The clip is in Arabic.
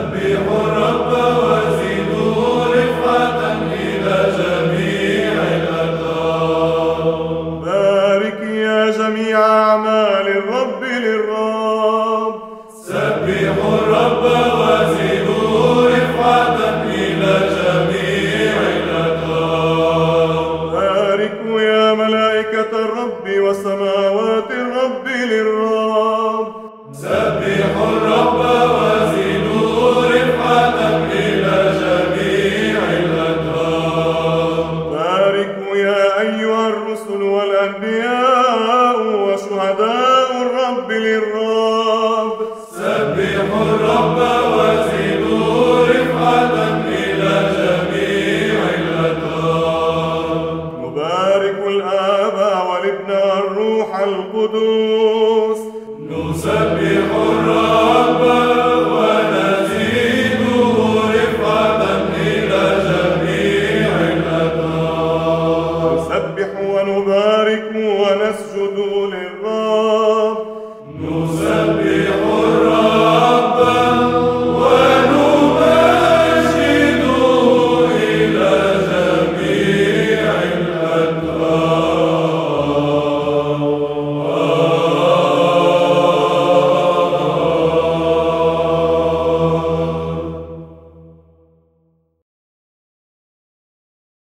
سبحوا الرب وزدوا رفعة إلى جميع الأدوار. بارك يا جميع أعمال الرب للرب. سبحوا الرب وزدوا رفعة إلى جميع الأدوار. باركوا يا ملائكة الرب وسماوات الرب للرب. سبحوا الرب وزدوا رفعة إلى جميع الأدوار. باركوا يا أيها الرسل والأنبياء وشهداء الرب للرب. سبحوا الرب وزدوا رفعة إلى جميع الأدوار. نبارك الآب والابن والروح القدوس. نسبح الرب ونزيده رفعة إلى جميع الأدوار. نسبح ونبارك ونسجد للرب.